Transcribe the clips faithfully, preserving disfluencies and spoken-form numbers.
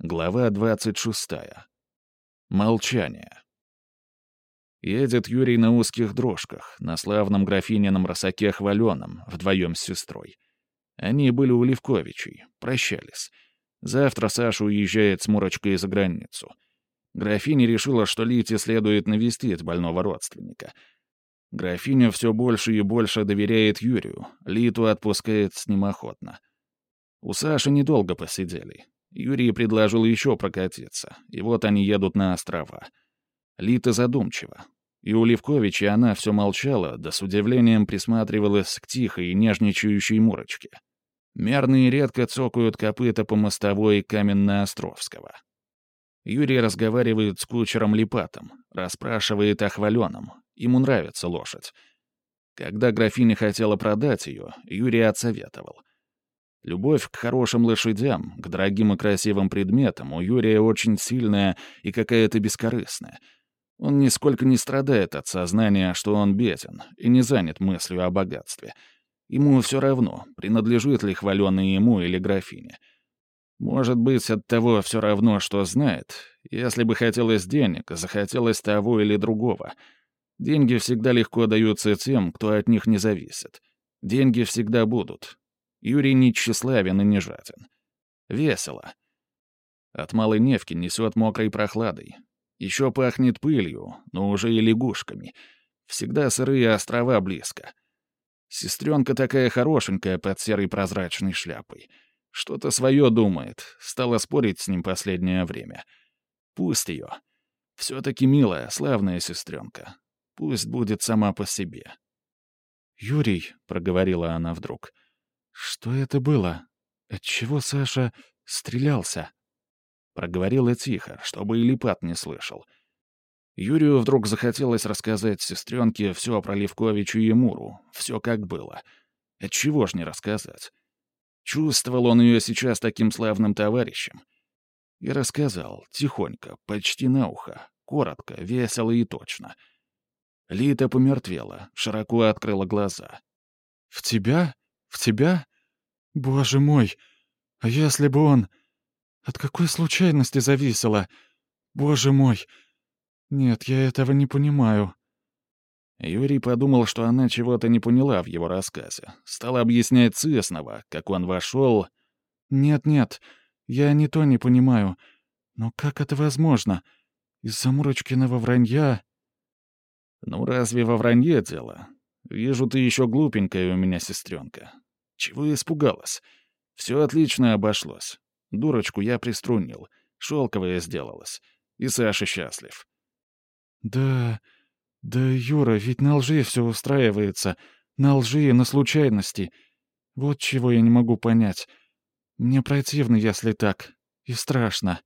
Глава двадцать шестая. Молчание. Едет Юрий на узких дрожках, на славном графинином росаке хваленом, вдвоем с сестрой. Они были у Левковичей, прощались. Завтра Саша уезжает с Мурочкой за границу. Графиня решила, что Лите следует навестить больного родственника. Графиня все больше и больше доверяет Юрию, Литу отпускает с ним охотно. У Саши недолго посидели. Юрий предложил еще прокатиться, и вот они едут на острова. Лита задумчива. И у Левковича она все молчала, да с удивлением присматривалась к тихой и нежничающей Мурочке. Мерно и редко цокают копыта по мостовой Каменно-Островского. Юрий разговаривает с кучером Липатом, расспрашивает о хваленом. Ему нравится лошадь. Когда графиня хотела продать ее, Юрий отсоветовал. Любовь к хорошим лошадям, к дорогим и красивым предметам у Юрия очень сильная и какая-то бескорыстная. Он нисколько не страдает от сознания, что он беден, и не занят мыслью о богатстве. Ему все равно, принадлежит ли хваленый ему или графине. Может быть, от того все равно, что знает. Если бы хотелось денег, захотелось того или другого. Деньги всегда легко даются тем, кто от них не зависит. Деньги всегда будут. Юрий не тщеславен и не жаден. Весело. От Малой Невки несет мокрой прохладой. Еще пахнет пылью, но уже и лягушками. Всегда сырые острова близко. Сестренка такая хорошенькая под серой прозрачной шляпой. Что-то свое думает, стала спорить с ним последнее время. Пусть ее. Все-таки милая, славная сестренка. Пусть будет сама по себе. «Юрий», — проговорила она вдруг, — «что это было? Отчего Саша стрелялся?» Проговорила тихо, чтобы и Липат не слышал. Юрию вдруг захотелось рассказать сестренке все про Левковича и Муру, все как было. Отчего ж не рассказать? Чувствовал он ее сейчас таким славным товарищем. И рассказал, тихонько, почти на ухо, коротко, весело и точно. Лита помертвела, широко открыла глаза. «В тебя? В тебя? Боже мой! А если бы он... От какой случайности зависело? Боже мой! Нет, я этого не понимаю». Юрий подумал, что она чего-то не поняла в его рассказе. Стал объяснять Цеснова, как он вошел. «Нет-нет, я не то не понимаю. Но как это возможно? Из-за Мурочкиного вранья...» «Ну разве во вранье дело? Вижу, ты еще глупенькая у меня сестренка. Чего испугалась? Все отлично обошлось. Дурочку я приструнил. Шелковая сделалась. И Саша счастлив». «Да... да, Юра, ведь на лжи все устраивается. На лжи и на случайности. Вот чего я не могу понять. Мне противно, если так. И страшно».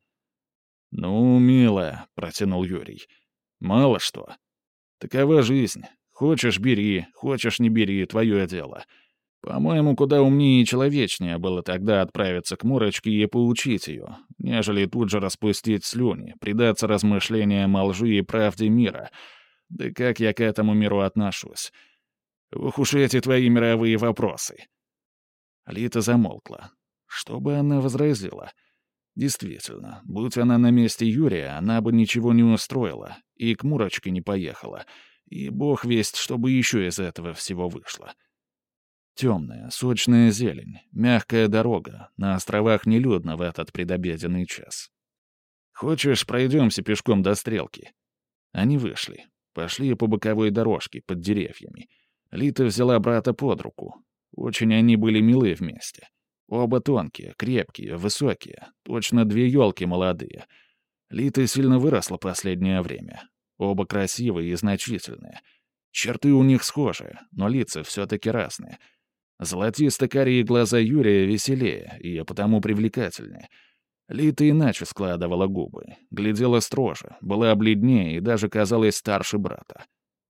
«Ну, милая», — протянул Юрий. «Мало что. Такова жизнь. Хочешь — бери, хочешь — не бери, твое дело. По-моему, куда умнее и человечнее было тогда отправиться к Мурочке и поучить ее, нежели тут же распустить слюни, предаться размышлениям о лжи и правде мира. Да как я к этому миру отношусь? Ух уж эти твои мировые вопросы». Лита замолкла. Что бы она возразила? Действительно, будь она на месте Юрия, она бы ничего не устроила, и к Мурочке не поехала, и бог весть, что бы еще из этого всего вышло. Темная, сочная зелень, мягкая дорога, на островах нелюдно в этот предобеденный час. «Хочешь, пройдемся пешком до Стрелки?» Они вышли, пошли по боковой дорожке под деревьями. Лита взяла брата под руку. Очень они были милы вместе. Оба тонкие, крепкие, высокие, точно две елки молодые. Лита сильно выросла последнее время. Оба красивые и значительные. Черты у них схожие, но лица все-таки разные. Золотисто-карие глаза Юрия веселее и потому привлекательнее. Лита иначе складывала губы, глядела строже, была бледнее и даже казалась старше брата.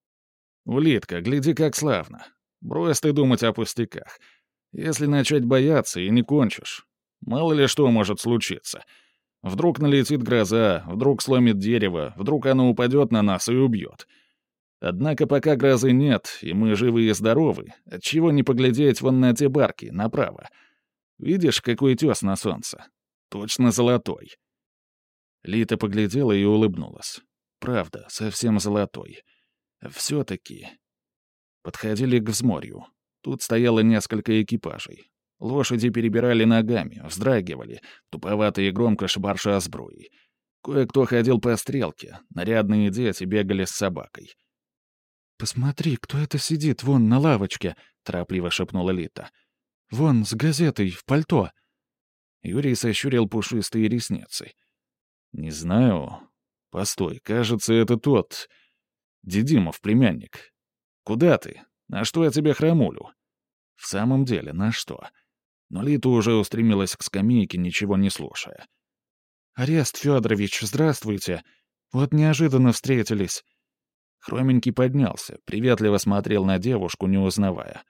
«Улитка, гляди, как славно. Брось ты думать о пустяках. Если начать бояться, и не кончишь. Мало ли что может случиться. Вдруг налетит гроза, вдруг сломит дерево, вдруг оно упадет на нас и убьет. Однако пока грозы нет, и мы живы и здоровы, отчего не поглядеть вон на те барки, направо? Видишь, какой тес на солнце? Точно золотой. Лита поглядела и улыбнулась. Правда, совсем золотой. Все-таки... Подходили к взморью. Тут стояло несколько экипажей. Лошади перебирали ногами, вздрагивали, туповато и громко шибарша сбруей. Кое-кто ходил по стрелке, нарядные дети бегали с собакой. «Посмотри, кто это сидит вон на лавочке», — торопливо шепнула Лита. «Вон, с газетой, в пальто». Юрий сощурил пушистые ресницы. «Не знаю. Постой, кажется, это тот... Дедимов племянник. Куда ты? На что я тебе храмулю?» В самом деле, на что? Но Лита уже устремилась к скамейке, ничего не слушая. «Арест Федорович, здравствуйте. Вот неожиданно встретились». Хроменький поднялся, приветливо смотрел на девушку, не узнавая.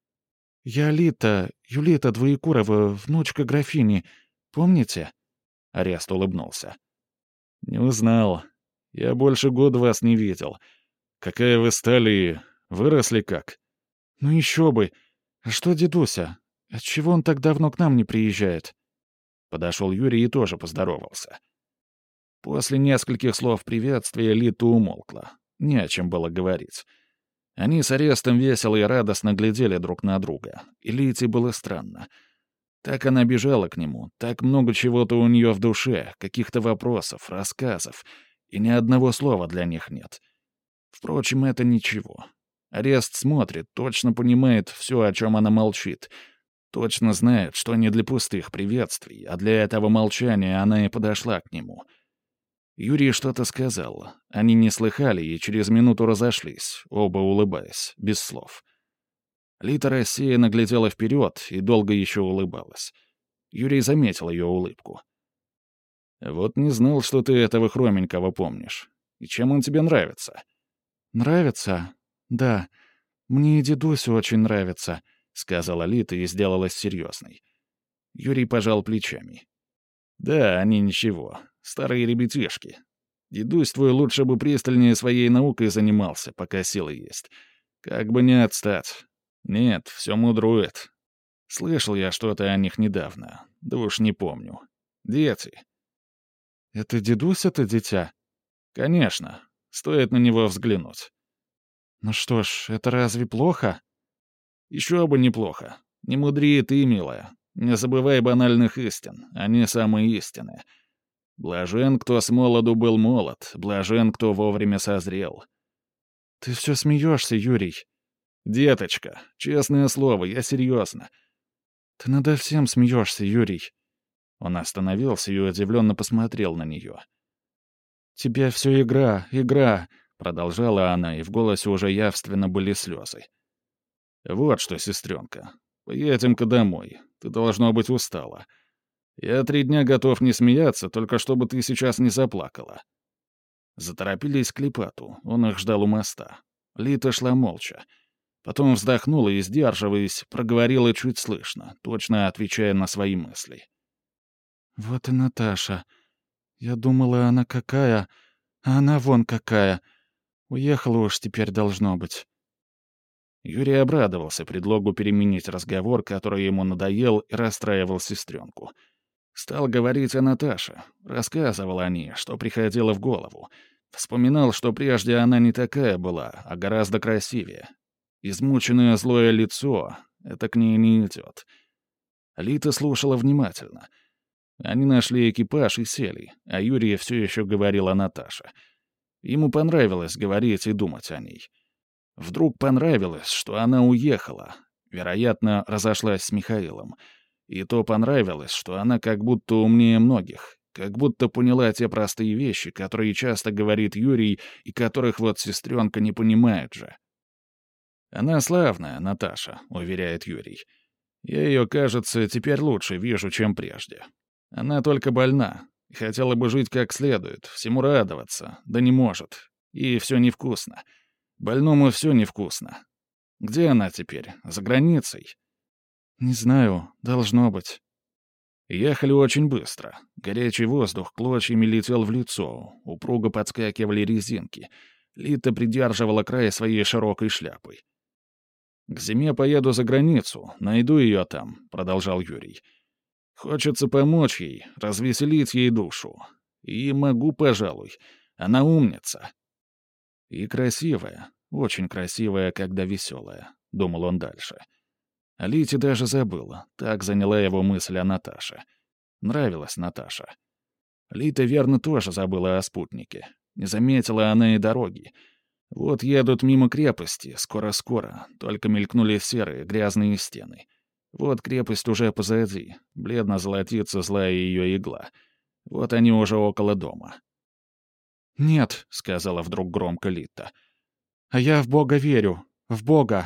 «Я Лита, Юлита Двоекурова, внучка графини. Помните?» Арест улыбнулся. «Не узнал. Я больше года вас не видел. Какая вы стали... Выросли как?» «Ну еще бы. А что дедуся? Отчего он так давно к нам не приезжает?» Подошел Юрий и тоже поздоровался. После нескольких слов приветствия Лита умолкла. Не о чем было говорить. Они с Арестом весело и радостно глядели друг на друга, и Лите было странно. Так она бежала к нему, так много чего-то у нее в душе, каких-то вопросов, рассказов, и ни одного слова для них нет. Впрочем, это ничего. Арест смотрит, точно понимает все, о чем она молчит, точно знает, что не для пустых приветствий, а для этого молчания она и подошла к нему. Юрий что-то сказал. Они не слыхали и через минуту разошлись, оба улыбаясь, без слов. Лита рассеянно глядела вперед и долго еще улыбалась. Юрий заметил ее улыбку. «Вот не знал, что ты этого хроменького помнишь. И чем он тебе нравится?» «Нравится? Да. Мне и дедуся очень нравится», — сказала Лита и сделалась серьезной. Юрий пожал плечами. «Да, они ничего. Старые ребятишки. Дедусь твой лучше бы пристальнее своей наукой занимался, пока силы есть. Как бы не отстать. Нет, все мудрует. Слышал я что-то о них недавно. Да уж не помню. Дети». «Это дедуся-то дитя?» «Конечно. Стоит на него взглянуть». «Ну что ж, это разве плохо?» «Еще бы неплохо. Не мудри и ты, милая. Не забывай банальных истин. Они самые истинные. Блажен, кто с молоду был молод, блажен, кто вовремя созрел». «Ты все смеешься, Юрий». «Деточка, честное слово, я серьезно». «Ты надо всем смеешься, Юрий». Он остановился и удивленно посмотрел на нее. «Тебе все игра, игра», — продолжала она, и в голосе уже явственно были слезы. «Вот что, сестренка, поедем-ка домой. Ты, должно быть, устала. Я три дня готов не смеяться, только чтобы ты сейчас не заплакала». Заторопились к Липату, он их ждал у моста. Лита шла молча. Потом вздохнула и, сдерживаясь, проговорила чуть слышно, точно отвечая на свои мысли. «Вот и Наташа. Я думала, она какая, а она вон какая. Уехала уж теперь, должно быть». Юрий обрадовался предлогу переменить разговор, который ему надоел и расстраивал сестренку. Стал говорить о Наташе, рассказывал о ней, что приходило в голову. Вспоминал, что прежде она не такая была, а гораздо красивее. Измученное злое лицо — это к ней не идет. Лита слушала внимательно. Они нашли экипаж и сели, а Юрий все еще говорил о Наташе. Ему понравилось говорить и думать о ней. Вдруг понравилось, что она уехала, вероятно, разошлась с Михаилом. И то понравилось, что она как будто умнее многих, как будто поняла те простые вещи, которые часто говорит Юрий и которых вот сестренка не понимает же. «Она славная, Наташа», — уверяет Юрий. «Я ее, кажется, теперь лучше вижу, чем прежде. Она только больна, хотела бы жить как следует, всему радоваться, да не может. И все невкусно. Больному все невкусно. Где она теперь? За границей?» «Не знаю, должно быть». Ехали очень быстро. Горячий воздух клочьями летел в лицо, упруго подскакивали резинки. Лита придерживала край своей широкой шляпы. «К зиме поеду за границу, найду ее там», — продолжал Юрий. «Хочется помочь ей, развеселить ей душу. И могу, пожалуй. Она умница. И красивая, очень красивая, когда веселая, — думал он дальше. О Лите даже забыла, так заняла его мысль о Наташе. Нравилась Наташа. Лита, верно, тоже забыла о спутнике. Не заметила она и дороги. Вот едут мимо крепости, скоро-скоро, только мелькнули серые, грязные стены. Вот крепость уже позади, бледно золотится злая ее игла. Вот они уже около дома. «Нет», — сказала вдруг громко Лита. «А я в Бога верю. В Бога».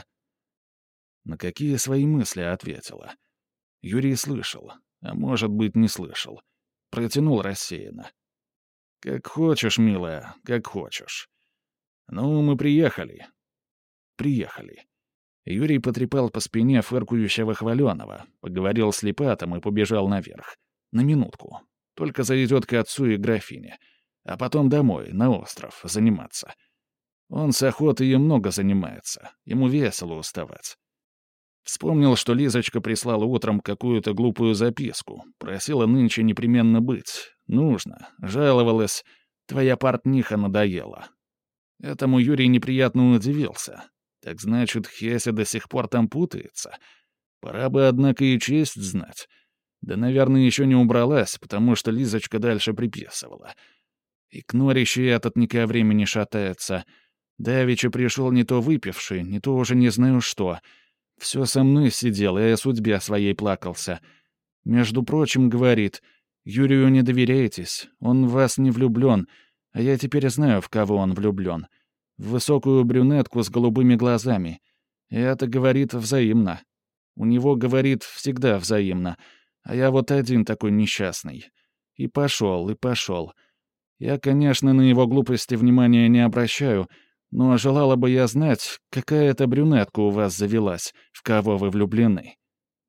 На какие свои мысли ответила. Юрий слышал, а может быть, не слышал. Протянул рассеянно. «Как хочешь, милая, как хочешь. Ну, мы приехали». Приехали. Юрий потрепал по спине фыркающего хваленого, поговорил с Липатом и побежал наверх. На минутку. Только зайдет к отцу и графине. А потом домой, на остров, заниматься. Он с охотой и много занимается. Ему весело уставать. Вспомнил, что Лизочка прислала утром какую-то глупую записку. Просила нынче непременно быть. Нужно. Жаловалась. Твоя портниха надоела. Этому Юрий неприятно удивился. Так значит, Хеся до сих пор там путается? Пора бы, однако, и честь знать. Да, наверное, еще не убралась, потому что Лизочка дальше приписывала. И кнорище этот не ко времени шатается. Давеча пришел не то выпивший, не то уже не знаю что. Все со мной сидел и о судьбе своей плакался. Между прочим, говорит, Юрию не доверяйтесь, он в вас не влюблен, а я теперь знаю, в кого он влюблен. В высокую брюнетку с голубыми глазами. И это, говорит, взаимно. У него, говорит, всегда взаимно. А я вот один такой несчастный. И пошел, и пошел. Я, конечно, на его глупости внимания не обращаю, но желала бы я знать, какая это брюнетка у вас завелась, в кого вы влюблены».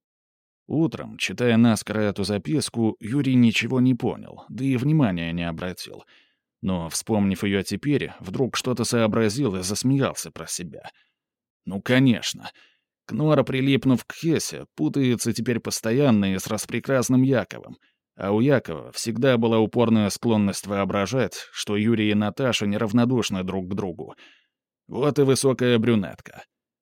Утром, читая наскоро эту записку, Юрий ничего не понял, да и внимания не обратил. Но, вспомнив ее теперь, вдруг что-то сообразил и засмеялся про себя. Ну, конечно. Кнора, прилипнув к Хесе, путается теперь постоянно и с распрекрасным Яковом. А у Якова всегда была упорная склонность воображать, что Юрий и Наташа неравнодушны друг к другу. Вот и высокая брюнетка.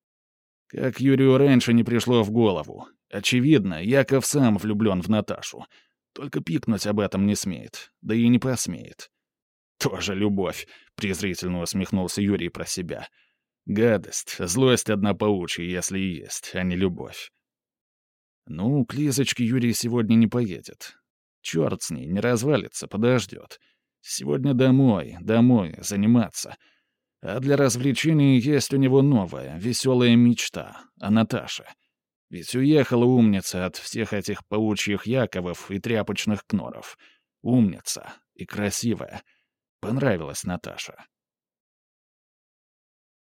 Как Юрию раньше не пришло в голову. Очевидно, Яков сам влюблен в Наташу. Только пикнуть об этом не смеет, да и не посмеет. «Тоже любовь», — презрительно усмехнулся Юрий про себя. «Гадость, злость одна паучья, если и есть, а не любовь». Ну, к Лизочке Юрий сегодня не поедет. Черт с ней, не развалится, подождет. Сегодня домой, домой, заниматься. А для развлечений есть у него новая, веселая мечта о Наташе. Ведь уехала умница от всех этих паучьих Яковов и тряпочных Кноров. Умница и красивая. Понравилась Наташа.